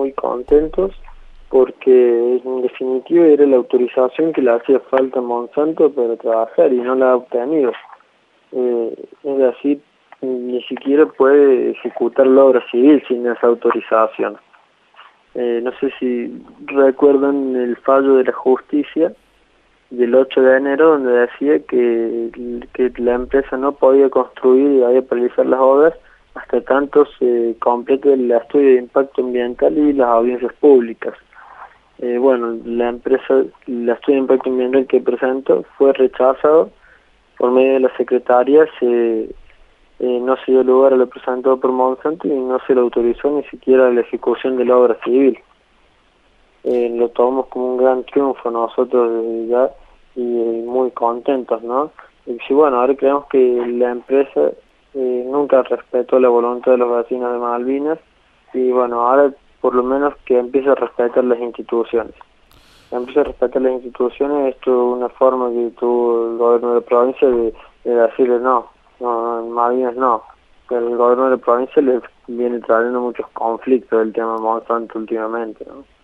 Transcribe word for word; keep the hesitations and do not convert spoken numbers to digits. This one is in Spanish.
muy contentos porque en definitiva era la autorización que le hacía falta a Monsanto para trabajar y no la ha obtenido. Eh, es decir, ni siquiera puede ejecutar la obra civil sin esa autorización. Eh, no sé si recuerdan el fallo de la justicia del ocho de enero donde decía que, que la empresa no podía construir y había paralizar las obras hasta tanto se complete el estudio de impacto ambiental y las audiencias públicas. Eh, bueno, la empresa, el estudio de impacto ambiental que presentó fue rechazado por medio de la secretaria, se, eh, no se dio lugar a lo presentado por Monsanto y no se le autorizó ni siquiera la ejecución de la obra civil. Eh, lo tomamos como un gran triunfo nosotros desde ya y eh, muy contentos, ¿no? Y sí, bueno, ahora creemos que la empresa eh, nunca respetó la voluntad de los vecinos de Malvinas y bueno, ahora por lo menos que empiece a respetar las instituciones. Que empiece a respetar las instituciones, esto es una forma que tuvo el gobierno de la provincia de, de decirle no, no, en Malvinas no. Que el gobierno de la provincia le viene trayendo muchos conflictos del tema Monsanto últimamente, ¿no?